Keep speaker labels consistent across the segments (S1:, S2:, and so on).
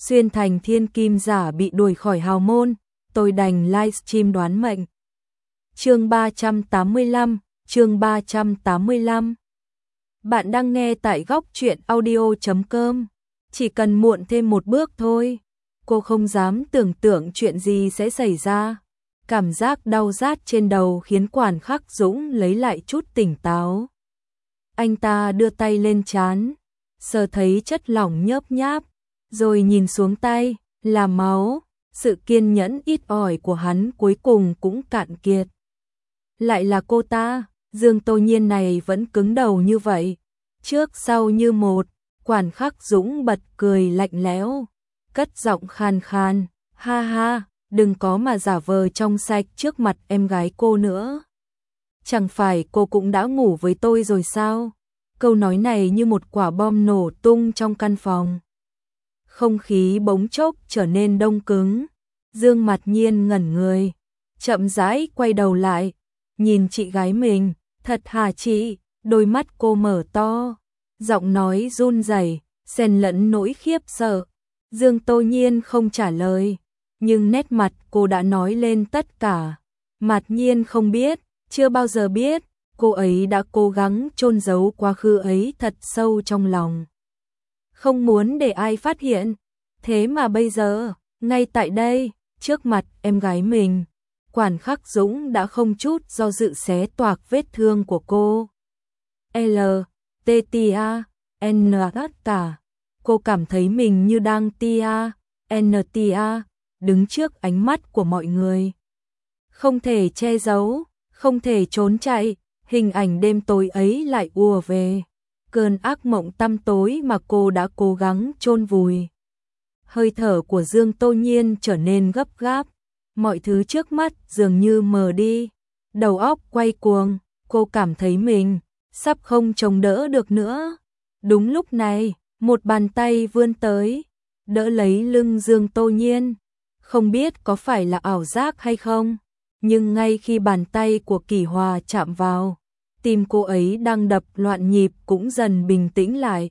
S1: xuyên thành thiên kim giả bị đuổi khỏi hào môn, tôi đành livestream đoán mệnh. Chương 385. Bạn đang nghe tại góc truyện audio.com. Chỉ cần muộn thêm một bước thôi. Cô không dám tưởng tượng chuyện gì sẽ xảy ra. Cảm giác đau rát trên đầu khiến Quản Khắc Dũng lấy lại chút tỉnh táo. Anh ta đưa tay lên trán, sờ thấy chất lỏng nhớp nháp, rồi nhìn xuống tay, là máu. Sự kiên nhẫn ít ỏi của hắn cuối cùng cũng cạn kiệt. Lại là cô ta, Dương Tô Nhiên này vẫn cứng đầu như vậy. Trước sau như một, Quản Khắc Dũng bật cười lạnh lẽo, cất giọng khan khan, ha ha, đừng có mà giả vờ trong sạch trước mặt em gái cô nữa. Chẳng phải cô cũng đã ngủ với tôi rồi sao? Câu nói này như một quả bom nổ tung trong căn phòng. Không khí bỗng chốc trở nên đông cứng. Dương Mạt Nhiên ngẩn người, chậm rãi quay đầu lại, nhìn chị gái mình, thật hả chị? Đôi mắt cô mở to, giọng nói run rẩy, xen lẫn nỗi khiếp sợ. Dương Tô Nhiên không trả lời, nhưng nét mặt cô đã nói lên tất cả. Mạt Nhiên không biết, chưa bao giờ biết, cô ấy đã cố gắng chôn giấu quá khứ ấy thật sâu trong lòng. Không muốn để ai phát hiện, thế mà bây giờ, ngay tại đây, trước mặt em gái mình, Quản Khắc Dũng đã không chút do dự xé toạc vết thương của cô. L, T, T, A, N, cả. Cô cảm thấy mình như đang tia, N, tia, đứng trước ánh mắt của mọi người. Không thể che giấu, không thể trốn chạy, hình ảnh đêm tối ấy lại ùa về. Cơn ác mộng tăm tối mà cô đã cố gắng chôn vùi. Hơi thở của Dương Tô Nhiên trở nên gấp gáp, mọi thứ trước mắt dường như mờ đi, đầu óc quay cuồng, cô cảm thấy mình sắp không chống đỡ được nữa. Đúng lúc này, một bàn tay vươn tới, đỡ lấy lưng Dương Tô Nhiên. Không biết có phải là ảo giác hay không, nhưng ngay khi bàn tay của Kỷ Hòa chạm vào, tim cô ấy đang đập loạn nhịp cũng dần bình tĩnh lại.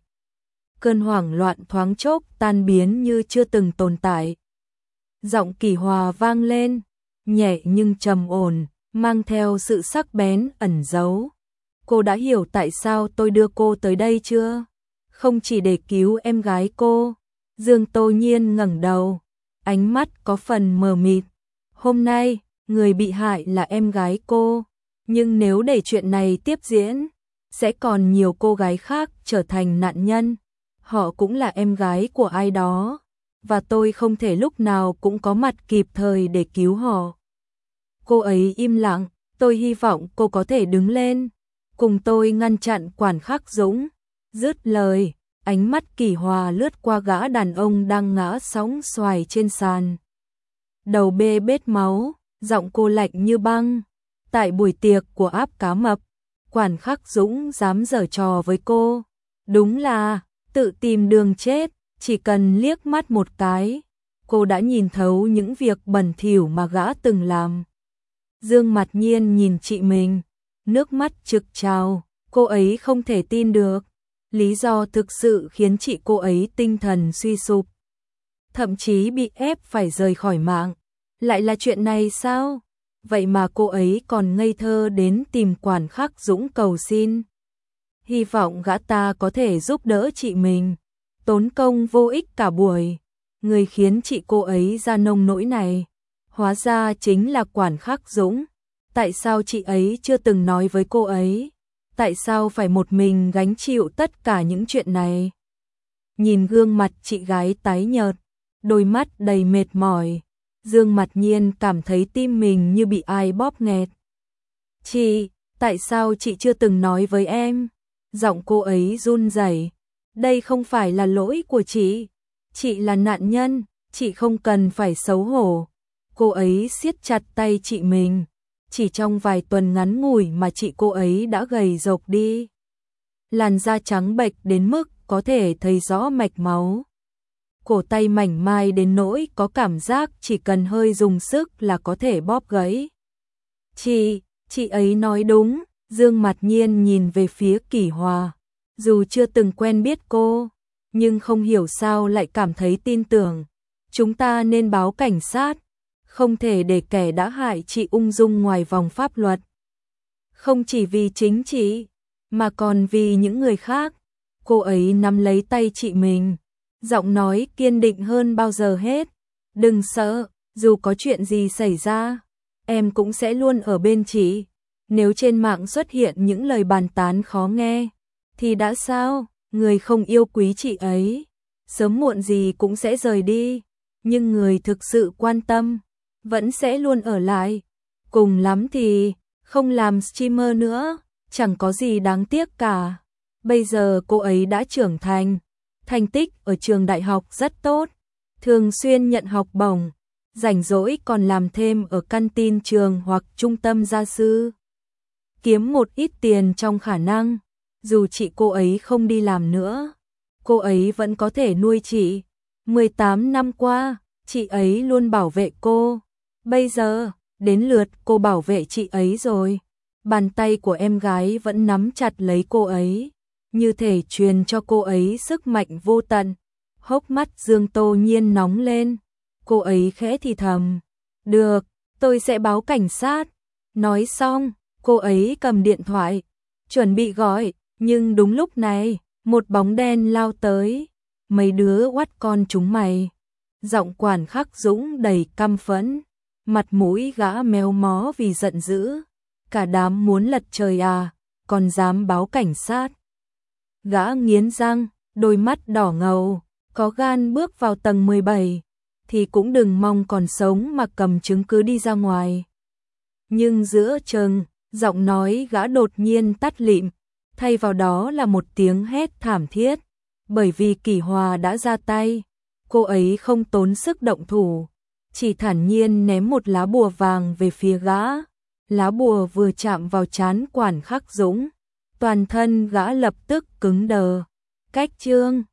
S1: Cơn hoảng loạn thoáng chốc tan biến như chưa từng tồn tại. Giọng Kỷ Hòa vang lên, nhẹ nhưng trầm ổn, mang theo sự sắc bén ẩn giấu. Cô đã hiểu tại sao tôi đưa cô tới đây chưa? Không chỉ để cứu em gái cô. Dương Tô Nhiên ngẩng đầu, ánh mắt có phần mờ mịt. Hôm nay, người bị hại là em gái cô, nhưng nếu để chuyện này tiếp diễn, sẽ còn nhiều cô gái khác trở thành nạn nhân. Họ cũng là em gái của ai đó, và tôi không thể lúc nào cũng có mặt kịp thời để cứu họ. Cô ấy im lặng, tôi hy vọng cô có thể đứng lên, cùng tôi ngăn chặn Quản Khắc Dũng. Dứt lời, ánh mắt Kỷ Hòa lướt qua gã đàn ông đang ngã sóng xoài trên sàn. Đầu bê bết máu, giọng cô lạnh như băng. Tại buổi tiệc của Áp Cá Mập, Quản Khắc Dũng dám giở trò với cô. Đúng là tự tìm đường chết, chỉ cần liếc mắt một cái, cô đã nhìn thấu những việc bẩn thỉu mà gã từng làm. Dương Mạt Nhiên nhìn chị mình, nước mắt trực trào, cô ấy không thể tin được. Lý do thực sự khiến chị cô ấy tinh thần suy sụp, thậm chí bị ép phải rời khỏi mạng. Lại là chuyện này sao? Vậy mà cô ấy còn ngây thơ đến tìm Quản Khắc Dũng cầu xin. Hy vọng gã ta có thể giúp đỡ chị mình. Tốn công vô ích cả buổi. Người khiến chị cô ấy ra nông nỗi này, hóa ra chính là Quản Khắc Dũng. Tại sao chị ấy chưa từng nói với cô ấy? Tại sao phải một mình gánh chịu tất cả những chuyện này? Nhìn gương mặt chị gái tái nhợt, đôi mắt đầy mệt mỏi, Dương Mạt Nhiên cảm thấy tim mình như bị ai bóp nghẹt. Chị, tại sao chị chưa từng nói với em? Giọng cô ấy run rẩy. Đây không phải là lỗi của chị. Chị là nạn nhân, chị không cần phải xấu hổ. Cô ấy siết chặt tay chị mình. Chỉ trong vài tuần ngắn ngủi mà chị cô ấy đã gầy rộc đi. Làn da trắng bệch đến mức có thể thấy rõ mạch máu. Cổ tay mảnh mai đến nỗi có cảm giác chỉ cần hơi dùng sức là có thể bóp gãy. Chị ấy nói đúng. Dương Mạt Nhiên nhìn về phía Kỷ Hòa. Dù chưa từng quen biết cô, nhưng không hiểu sao lại cảm thấy tin tưởng. Chúng ta nên báo cảnh sát, không thể để kẻ đã hại chị ung dung ngoài vòng pháp luật. Không chỉ vì chính chị, mà còn vì những người khác. Cô ấy nắm lấy tay chị mình, giọng nói kiên định hơn bao giờ hết. Đừng sợ, dù có chuyện gì xảy ra, em cũng sẽ luôn ở bên chị. Nếu trên mạng xuất hiện những lời bàn tán khó nghe, thì đã sao, người không yêu quý chị ấy, sớm muộn gì cũng sẽ rời đi. Nhưng người thực sự quan tâm, vẫn sẽ luôn ở lại. Cùng lắm thì, không làm streamer nữa, chẳng có gì đáng tiếc cả. Bây giờ cô ấy đã trưởng thành, thành tích ở trường đại học rất tốt, thường xuyên nhận học bổng, rảnh rỗi còn làm thêm ở căn tin trường hoặc trung tâm gia sư. Kiếm một ít tiền trong khả năng, dù chị cô ấy không đi làm nữa, cô ấy vẫn có thể nuôi chị. 18 năm qua, chị ấy luôn bảo vệ cô. Bây giờ, đến lượt cô bảo vệ chị ấy rồi. Bàn tay của em gái vẫn nắm chặt lấy cô ấy, như thể truyền cho cô ấy sức mạnh vô tận. Hốc mắt Dương Tô Nhiên nóng lên. Cô ấy khẽ thì thầm, được, tôi sẽ báo cảnh sát. Nói xong, cô ấy cầm điện thoại, chuẩn bị gọi, nhưng đúng lúc này, một bóng đen lao tới. Mấy đứa quắt con chúng mày. Giọng Quản Khắc Dũng đầy căm phẫn, mặt mũi gã méo mó vì giận dữ. Cả đám muốn lật trời à, còn dám báo cảnh sát. Gã nghiến răng, đôi mắt đỏ ngầu, có gan bước vào tầng 17, thì cũng đừng mong còn sống mà cầm chứng cứ đi ra ngoài. Nhưng giữa chừng, giọng nói gã đột nhiên tắt lịm, thay vào đó là một tiếng hét thảm thiết. Bởi vì Kỷ Hòa đã ra tay, cô ấy không tốn sức động thủ, chỉ thản nhiên ném một lá bùa vàng về phía gã. Lá bùa vừa chạm vào trán Quản Khắc Dũng, toàn thân gã lập tức cứng đờ. Cách chương